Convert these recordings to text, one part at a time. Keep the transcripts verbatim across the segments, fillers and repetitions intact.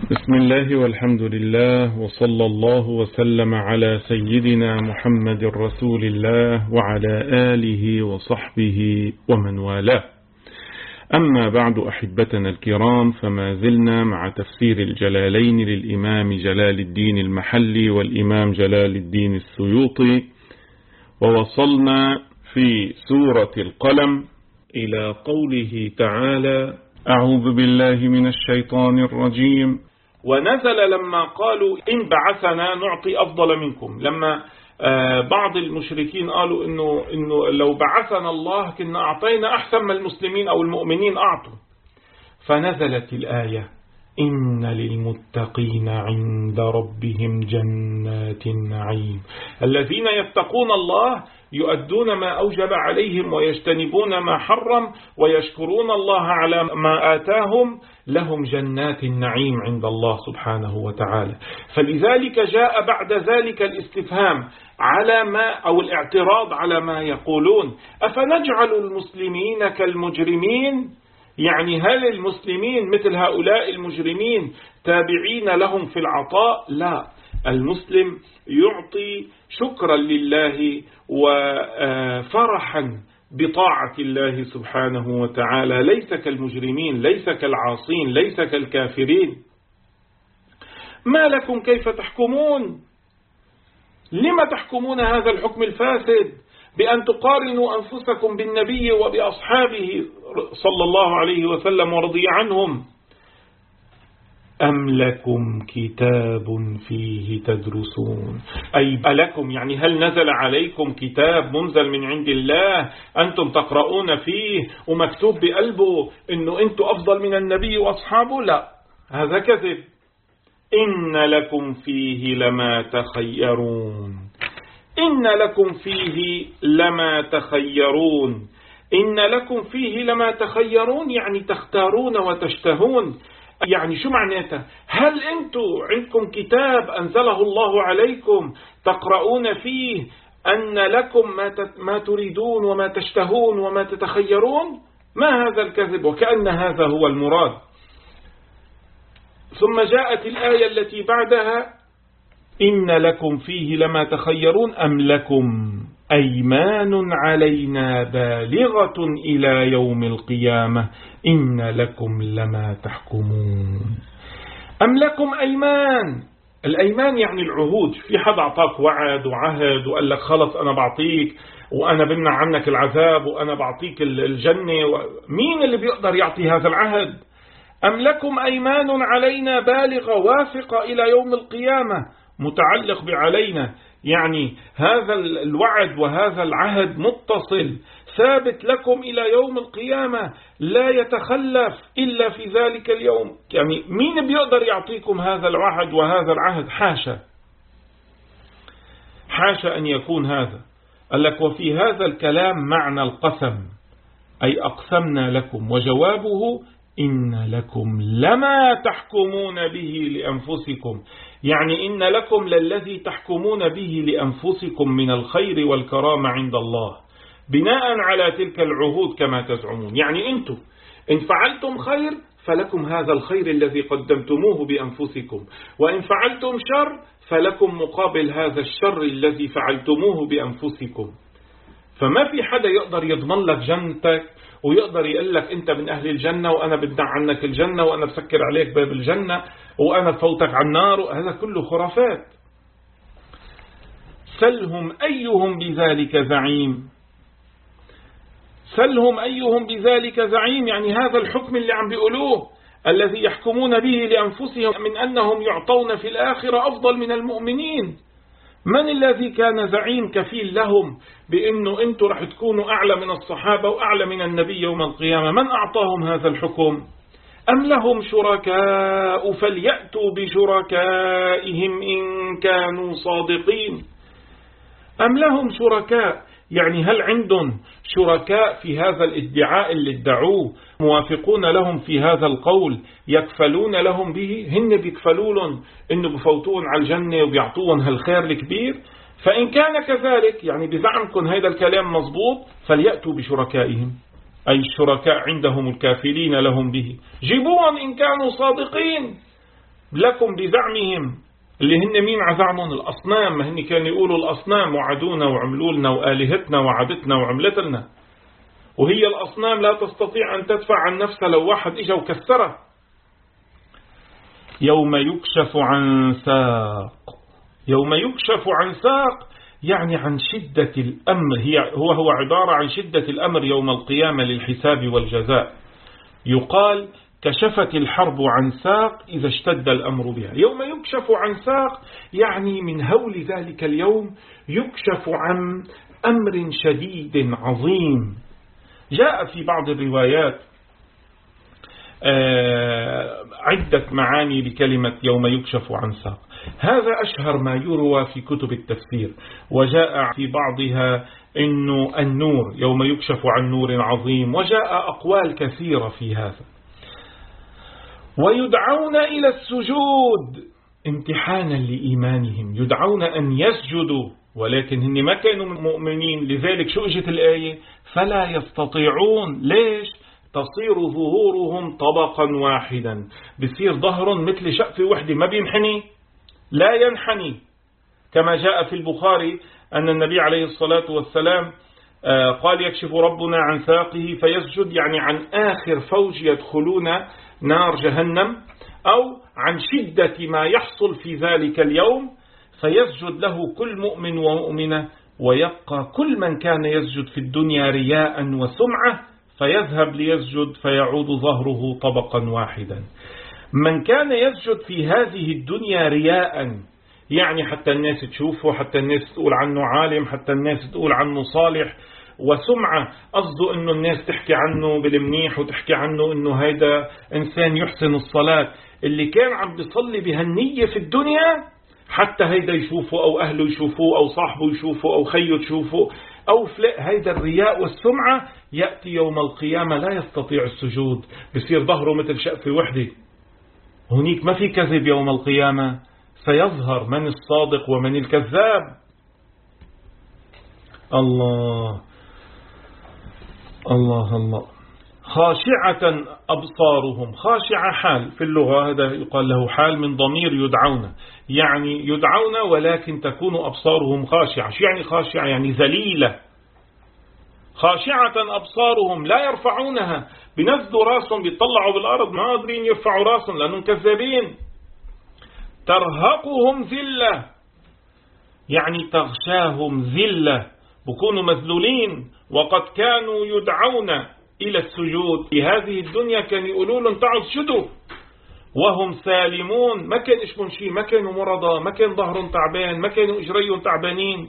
بسم الله والحمد لله وصلى الله وسلم على سيدنا محمد رسول الله وعلى آله وصحبه ومن والاه. أما بعد أحبتنا الكرام، فما زلنا مع تفسير الجلالين للإمام جلال الدين المحلي والإمام جلال الدين السيوطي، ووصلنا في سورة القلم إلى قوله تعالى: أعوذ بالله من الشيطان الرجيم. ونزل لما قالوا إن بعثنا نعطي أفضل منكم، لما بعض المشركين قالوا إنه, إنه لو بعثنا الله كنا أعطينا أحسن ما المسلمين أو المؤمنين أعطوا، فنزلت الآية: إن للمتقين عند ربهم جنات النعيم، الذين يتقون الله يؤدون ما أوجب عليهم ويجتنبون ما حرم ويشكرون الله على ما آتاهم، لهم جنات النعيم عند الله سبحانه وتعالى. فلذلك جاء بعد ذلك الاستفهام على ما أو الاعتراض على ما يقولون: أفنجعل المسلمين كالمجرمين؟ يعني هل المسلمين مثل هؤلاء المجرمين تابعين لهم في العطاء؟ لا، المسلم يعطي شكرا لله وفرحا بطاعة الله سبحانه وتعالى، ليس كالمجرمين، ليس كالعاصين، ليس كالكافرين. ما لكم كيف تحكمون؟ لما تحكمون هذا الحكم الفاسد بأن تقارنوا أنفسكم بالنبي وبأصحابه صلى الله عليه وسلم ورضي عنهم؟ أم لكم كتاب فيه تدرسون، أي ألكم يعني هل نزل عليكم كتاب منزل من عند الله أنتم تقرؤون فيه ومكتوب بقلبه إنه أنتم أفضل من النبي وأصحابه؟ لا، هذا كذب. إن لكم فيه لما تخيرون، إن لكم فيه لما تخيرون، إن لكم فيه لما تخيرون يعني تختارون وتشتهون. يعني شو معناتها؟ هل أنتم عندكم كتاب أنزله الله عليكم تقرؤون فيه أن لكم ما ما تريدون وما تشتهون وما تتخيرون؟ ما هذا الكذب؟ وكأن هذا هو المراد. ثم جاءت الآية التي بعدها: إن لكم فيه لما تخيرون أم لكم أيمان علينا بالغة إلى يوم القيامة إن لكم لما تحكمون. أم لكم أيمان، الأيمان يعني العهود. في حد أعطاك وعد وعهد وقال لك خلص أنا بعطيك وأنا بمنع عنك العذاب وأنا بعطيك الجنة، مين اللي بيقدر يعطي هذا العهد؟ أم لكم أيمان علينا بالغة واثقة إلى يوم القيامة، متعلق بعلينا، يعني هذا الوعد وهذا العهد متصل ثابت لكم إلى يوم القيامة لا يتخلف إلا في ذلك اليوم. يعني مين بيقدر يعطيكم هذا الوعد وهذا العهد؟ حاشا حاشا أن يكون هذا. قال لك: وفي هذا الكلام معنى القسم، أي أقسمنا لكم، وجوابه إن لكم لما تحكمون به لأنفسكم، يعني إن لكم للذي تحكمون به لأنفسكم من الخير والكرامة عند الله بناء على تلك العهود كما تزعمون. يعني أنتم إن فعلتم خير فلكم هذا الخير الذي قدمتموه بأنفسكم، وإن فعلتم شر فلكم مقابل هذا الشر الذي فعلتموه بأنفسكم. فما في حدا يقدر يضمن لك جنتك ويقدر يقول لك أنت من أهل الجنة وأنا بدع عنك الجنة وأنا بسكر عليك باب الجنة وأنا بفوتك على النار، هذا كله خرافات. سلهم أيهم بذلك زعيم، سلهم أيهم بذلك زعيم، يعني هذا الحكم اللي عم بيقولوه الذي يحكمون به لأنفسهم من أنهم يعطون في الآخرة أفضل من المؤمنين، من الذي كان زعيم كفيل لهم بأنه أنتم رح تكونوا أعلى من الصحابة وأعلى من النبي يوم القيامة؟ من أعطاهم هذا الحكم؟ أم لهم شركاء فليأتوا بشركائهم إن كانوا صادقين. أم لهم شركاء، يعني هل عندهم شركاء في هذا الادعاء اللي ادعوه موافقون لهم في هذا القول يكفلون لهم به؟ هن بيكفلوا لهم إنه بفوتون على الجنة وبيعطوهم هالخير الكبير؟ فإن كان كذلك، يعني بزعمكم هذا الكلام مضبوط، فليأتوا بشركائهم، أي الشركاء عندهم الكافلين لهم به، جيبوهم إن كانوا صادقين. لكم بزعمهم، اللي هن مين عزعمهم؟ الأصنام. ما هن كانوا يقولوا الأصنام وعدونا وعملوا لنا وآلهتنا وعدتنا وعملت لنا، وهي الأصنام لا تستطيع أن تدفع عن نفسها لو واحد إجا وكسرها. يوم يكشف عن ساق، يوم يكشف عن ساق يعني عن شدة الأمر، هي هو هو عبارة عن شدة الأمر يوم القيامة للحساب والجزاء. يقال كشفت الحرب عن ساق إذا اشتد الأمر بها. يوم يكشف عن ساق يعني من هول ذلك اليوم يكشف عن أمر شديد عظيم. جاء في بعض الروايات عدة معاني لكلمة يوم يكشف عن ساق، هذا أشهر ما يروى في كتب التفسير. وجاء في بعضها إنه النور، يوم يكشف عن نور عظيم، وجاء أقوال كثيرة في هذا. ويدعون إلى السجود امتحانا لإيمانهم، يدعون أن يسجدوا ولكن هن ما كانوا مؤمنين، لذلك شو اجت الآية؟ فلا يستطيعون. ليش؟ تصير ظهورهم طبقا واحدا، بصير ظهر مثل شقفة وحدة، ما بينحني، لا ينحني. كما جاء في البخاري أن النبي عليه الصلاة والسلام قال يكشف ربنا عن ساقه فيسجد، يعني عن آخر فوج يدخلون نار جهنم، أو عن شدة ما يحصل في ذلك اليوم، فيسجد له كل مؤمن ومؤمنة، ويبقى كل من كان يسجد في الدنيا رياء وسمعة فيذهب ليسجد فيعود ظهره طبقا واحدا. من كان يسجد في هذه الدنيا رياء، يعني حتى الناس تشوفه، حتى الناس تقول عنه عالم، حتى الناس تقول عنه صالح، وسمعة قصده انه الناس تحكي عنه بالمنيح وتحكي عنه انه هيدا انسان يحسن الصلاة. اللي كان عم بيصلي بهالنية في الدنيا حتى هيدا يشوفه، او اهله يشوفوه، او صاحبه يشوفه، او خيه تشوفه، او فلق. هيدا الرياء والسمعة يأتي يوم القيامة لا يستطيع السجود، بصير ظهره مثل شقفة وحدة. هنيك ما في كذب يوم القيامة، سيظهر من الصادق ومن الكذاب. الله الله الله. خاشعة أبصارهم، خاشعة حال في اللغة، هذا يقال له حال من ضمير يدعون، يعني يدعون ولكن تكون أبصارهم خاشعة. شو يعني خاشعة؟ يعني ذليلة. خاشعة أبصارهم لا يرفعونها، بنزدوا راسهم بيطلعوا بالأرض، ما قادرين يرفعوا راسهم لأنهم كذابين. ترهقهم ذلة، يعني تغشاهم ذلة، بكونوا مذلولين. وقد كانوا يدعون إلى السجود في هذه الدنيا، كانوا يقولوا لهم تعالوا اسجدوا وهم سالمون، ما كان إشمون شيء، ما كانوا مرضى، ما كان ظهرهم تعبان، ما كانوا إجريهم تعبانين.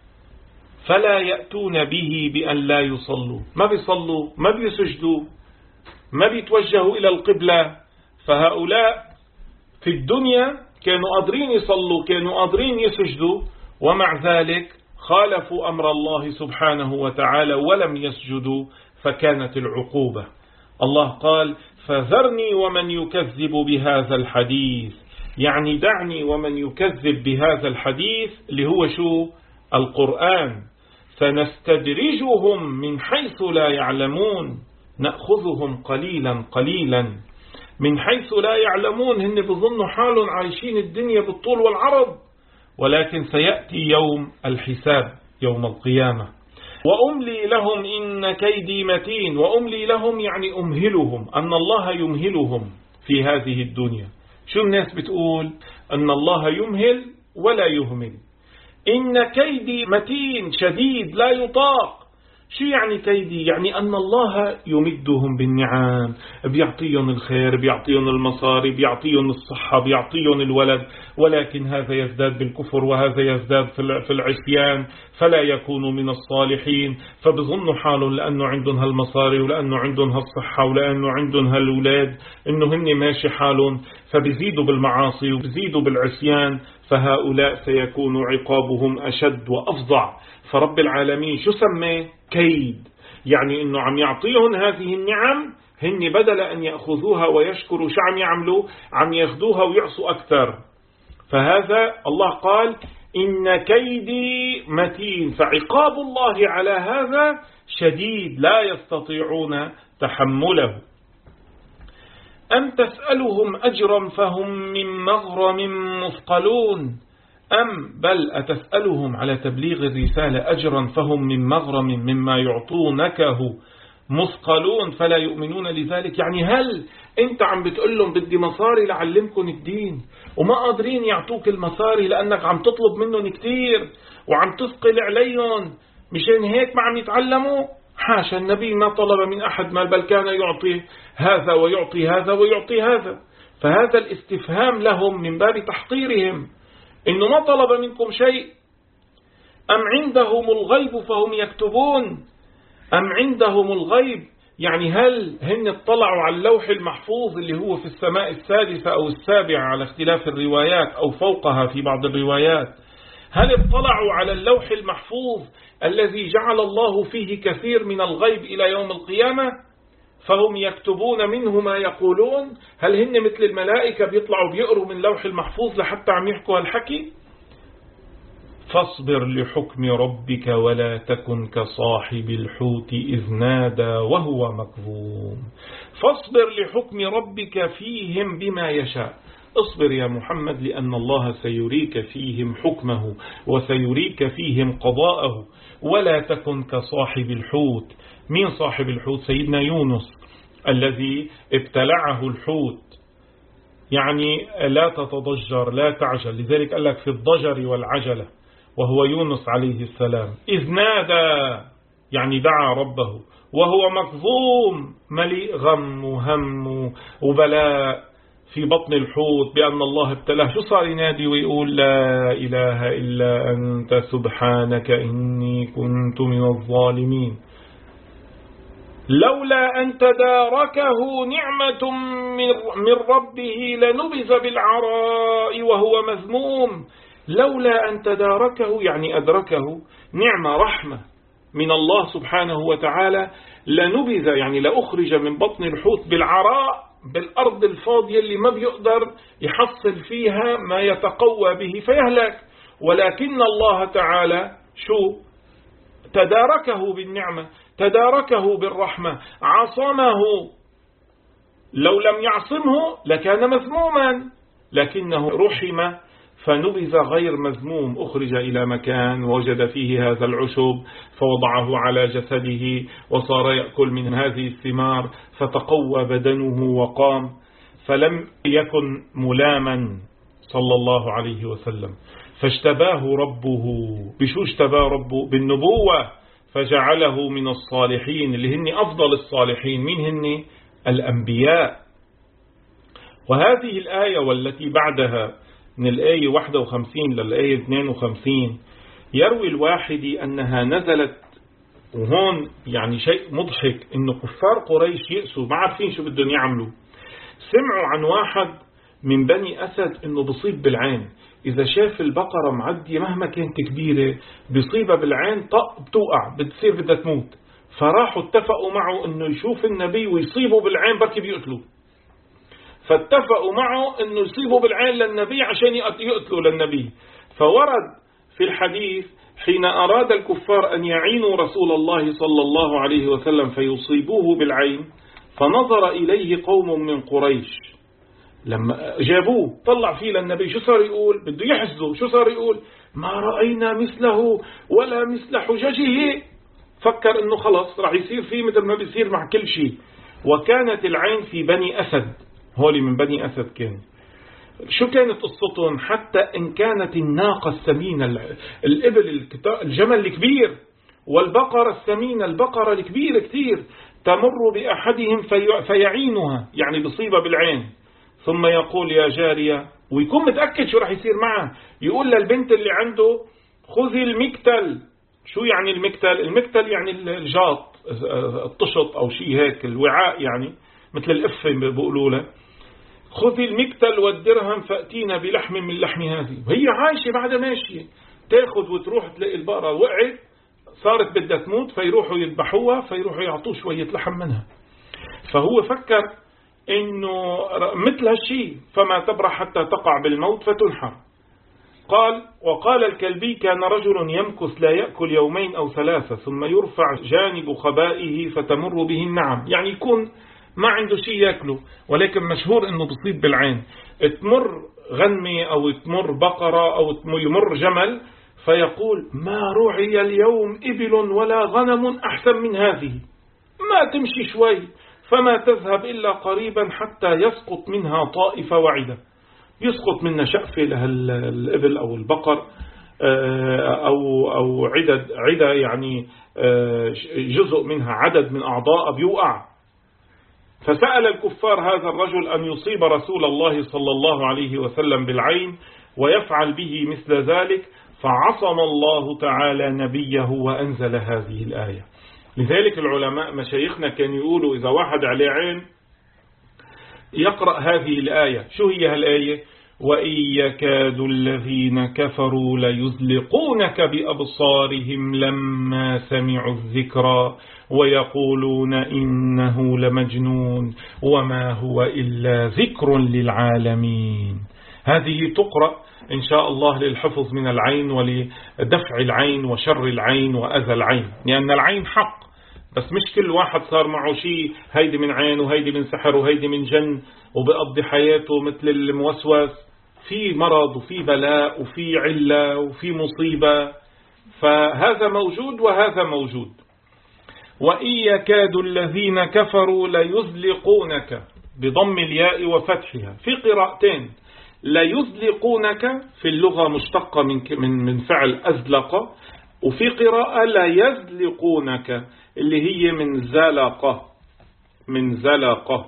فلا يأتون به بأن لا يصلوا، ما بيصلوا، ما بيسجدوا، ما بيتوجهوا إلى القبلة. فهؤلاء في الدنيا كانوا قادرين يصلوا، كانوا قادرين يسجدوا، ومع ذلك خالفوا أمر الله سبحانه وتعالى ولم يسجدوا، فكانت العقوبة. الله قال فذرني ومن يكذب بهذا الحديث، يعني دعني ومن يكذب بهذا الحديث اللي هو شو؟ القرآن. سنستدرجهم من حيث لا يعلمون، نأخذهم قليلا قليلا من حيث لا يعلمون. هن بظنوا حالهم عايشين الدنيا بالطول والعرض، ولكن سيأتي يوم الحساب يوم القيامة. وأملي لهم إن كيدي متين. وأملي لهم يعني أمهلهم، أن الله يمهلهم في هذه الدنيا. شو الناس بتقول؟ أن الله يمهل ولا يهمل. إن كيدي متين شديد لا يطاق. شو يعني كيدي؟ يعني أن الله يمدهم بالنعم، بيعطيهم الخير، بيعطيهم المصاري، بيعطيهم الصحة، بيعطيهم الولد، ولكن هذا يزداد بالكفر وهذا يزداد في العصيان، فلا يكونوا من الصالحين. فبظنوا حالهم لأنه عندهم هالمصاري ولأنه عندهم هالصحة ولأنه عندهم هالولاد إنه هن ماشي حالهم، فبيزيدوا بالمعاصي وبيزيدوا بالعصيان، فهؤلاء سيكون عقابهم أشد وأفظع. فرب العالمين شو سماه؟ كيد، يعني إنه عم يعطيهم هذه النعم، هن بدل أن يأخذوها ويشكروا شو عم يعملوا؟ عم ياخذوها ويعصوا أكثر. فهذا الله قال إن كيدي متين، فعقاب الله على هذا شديد لا يستطيعون تحمله. أم تسألهم أجرا فهم من مغرم مثقلون أم بل أتسألهم على تبليغ الرسالة أجرا فهم من مغرم مما يعطونكه مثقلون فلا يؤمنون لذلك. يعني هل أنت عم بتقول لهم بدي مصاري لعلمكم الدين وما قادرين يعطوك المصاري لأنك عم تطلب منهم كتير وعم تثقل عليهم مشان هيك ما عم يتعلموا؟ حاشا، النبي ما طلب من أحد مال، بل كان يعطي هذا ويعطي هذا ويعطي هذا. فهذا الاستفهام لهم من باب تحقيرهم، إنه ما طلب منكم شيء. أم عندهم الغيب فهم يكتبون، أم عندهم الغيب يعني هل هن اطلعوا على اللوح المحفوظ اللي هو في السماء السادسة أو السابعة على اختلاف الروايات أو فوقها في بعض الروايات، هل اطلعوا على اللوح المحفوظ الذي جعل الله فيه كثير من الغيب إلى يوم القيامة فهم يكتبون منه ما يقولون؟ هل هن مثل الملائكة بيطلعوا بيقروا من لوح المحفوظ لحتى عم يحكوا هالحكي؟ فاصبر لحكم ربك ولا تكن كصاحب الحوت إذ نادى وهو مكظوم. فاصبر لحكم ربك فيهم بما يشاء. اصبر يا محمد لأن الله سيريك فيهم حكمه وسيريك فيهم قضاءه. ولا تكن كصاحب الحوت. مين صاحب الحوت؟ سيدنا يونس الذي ابتلعه الحوت. يعني لا تتضجر لا تعجل، لذلك قال لك في الضجر والعجلة، وهو يونس عليه السلام. إذ نادى يعني دعا ربه وهو مكظوم مليء غم وهم وبلاء في بطن الحوت بأن الله ابتلاه. شو صار ينادي ويقول لا إله إلا أنت سبحانك إني كنت من الظالمين. لولا أن تداركه نعمة من ربه لنبذ بالعراء وهو مذموم. لولا أن تداركه يعني أدركه نعمة رحمة من الله سبحانه وتعالى، لنبذ يعني لأخرج من بطن الحوت بالعراء، بالأرض الفاضية اللي ما بيقدر يحصل فيها ما يتقوى به فيهلك. ولكن الله تعالى شو تداركه بالنعمة، تداركه بالرحمة، عصمه. لو لم يعصمه لكان مذموما، لكنه رحم فنبذ غير مذموم. أخرج إلى مكان وجد فيه هذا العشب فوضعه على جسده وصار يأكل من هذه الثمار فتقوى بدنه وقام، فلم يكن ملاما صلى الله عليه وسلم. فاجتباه ربه. بشو اجتباه ربه؟ بالنبوة، فجعله من الصالحين اللي هن أفضل الصالحين. من هن؟ الأنبياء. وهذه الآية والتي بعدها من الآية واحد وخمسين للآية اثنين وخمسين يروي الواحدي أنها نزلت. وهون يعني شيء مضحك إنه كفار قريش يأسوا ما عارفين شو بدهم يعملوا. سمعوا عن واحد من بني أسد إنه بصيب بالعين، إذا شاف البقرة معدية مهما كانت كبيرة بصيبها بالعين طق بتوقع بتصير بدها تموت. فراحوا اتفقوا معه إنه يشوف النبي ويصيبوا بالعين بركي بيقتلوا. فاتفقوا معه أنه يصيبوا بالعين للنبي عشان يقتلوا للنبي. فورد في الحديث حين أراد الكفار أن يعينوا رسول الله صلى الله عليه وسلم فيصيبوه بالعين، فنظر إليه قوم من قريش لما جابوه طلع فيه للنبي. شو صار يقول؟ بده يحزه. شو صار يقول؟ ما رأينا مثله ولا مثل حججه. فكر أنه خلص راح يصير فيه مثل ما بيصير مع كل شيء. وكانت العين في بني أسد، هولي من بني أسد كان. شو كانت قصتهم؟ حتى إن كانت الناقة السمينة، الإبل الجمل الكبير، والبقرة السمينة البقرة الكبيرة كتير، تمر بأحدهم في فيعينها يعني بصيبة بالعين، ثم يقول يا جارية، ويكون متأكد شو رح يصير معه. يقول للبنت اللي عنده خذي المكتل. شو يعني المكتل؟ المكتل يعني الجاط، الطشط أو شيء هيك، الوعاء يعني مثل القفة بيقولوا له. خذي المكتل والدرهم فأتينا بلحم من لحم هذه. وهي عايشة بعد ماشية، تاخذ وتروح تلاقي البقرة وقعت صارت بدها تموت، فيروحوا يذبحوها فيروحوا يعطوه شوية لحم منها. فهو فكر إنه مثل هالشيء، فما تبرح حتى تقع بالموت فتنحر. قال وقال الكلبي كان رجل يمكث لا يأكل يومين أو ثلاثة ثم يرفع جانب خبائه فتمر به النعم. يعني يكون ما عنده شيء يأكله، ولكن مشهور أنه بصيب بالعين. تمر غنمة أو تمر بقرة أو يمر جمل فيقول ما رعي اليوم إبل ولا غنم أحسن من هذه، ما تمشي شوي فما تذهب إلا قريبا حتى يسقط منها طائفة واحدة، يسقط منها شقفة للإبل أو البقر أو أو عدد عدة يعني جزء منها عدد من أعضاء بيوقع. فسأل الكفار هذا الرجل أن يصيب رسول الله صلى الله عليه وسلم بالعين ويفعل به مثل ذلك، فعصم الله تعالى نبيه وأنزل هذه الآية. لذلك العلماء مشايخنا كانوا يقولوا إذا واحد عليه عين يقرأ هذه الآية. شو هي الآية؟ وإن يكاد الذين كفروا ليزلقونك بأبصارهم لما سمعوا الذكر ويقولون إنه لمجنون وما هو إلا ذكر للعالمين. هذه تقرأ إن شاء الله للحفظ من العين ولدفع العين وشر العين وأذى العين، لأن العين حق، بس مش كل واحد صار معه شيء هيدي من عين وهيدي من سحر وهيدي من جن وبقضي حياته مثل الموسوس. في مرض وفي بلاء وفي علة وفي مصيبة، فهذا موجود وهذا موجود. وإن يكاد الذين كفروا ليزلقونك بضم الياء وفتحها في قراءتين. ليزلقونك في اللغة مشتقة من من فعل أزلق، وفي قراءة لا يزلقونك اللي هي من زلقة من زلقة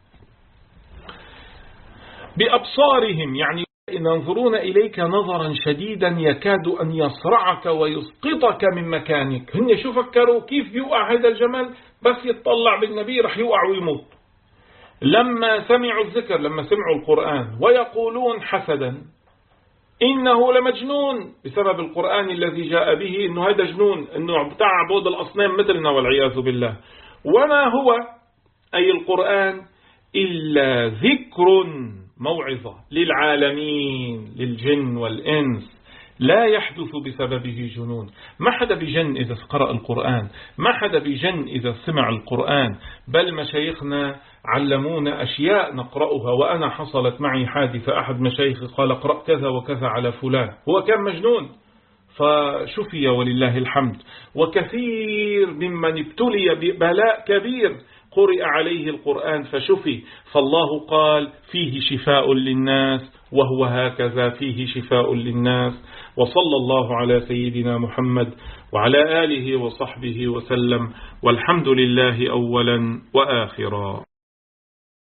بأبصارهم، يعني ينظرون إليك نظرا شديدا يكاد أن يصرعك ويسقطك من مكانك. هن شو فكروا كيف بيوقع هذا الجمل؟ بس يتطلع بالنبي رح يوقع ويموت. لما سمعوا الذكر، لما سمعوا القرآن، ويقولون حسدا إنه لمجنون بسبب القرآن الذي جاء به، إنه هذا جنون، إنه بتاع عبود الأصنام مثلنا والعياذ بالله. وما هو أي القرآن إلا ذكر موعظة للعالمين للجن والإنس، لا يحدث بسببه جنون. ما حدا بجن إذا قرأ القرآن، ما حدا بجن إذا سمع القرآن، بل مشايخنا علمونا أشياء نقرأها. وأنا حصلت معي حادثة، أحد مشايخي قال اقرأ كذا وكذا على فلان، هو كان مجنون فشفي ولله الحمد. وكثير ممن ابتلي ببلاء كبير قرئ عليه القرآن فشفي. فالله قال فيه شفاء للناس، وهو هكذا فيه شفاء للناس. وصلى الله على سيدنا محمد وعلى آله وصحبه وسلم، والحمد لله أولا وآخرا.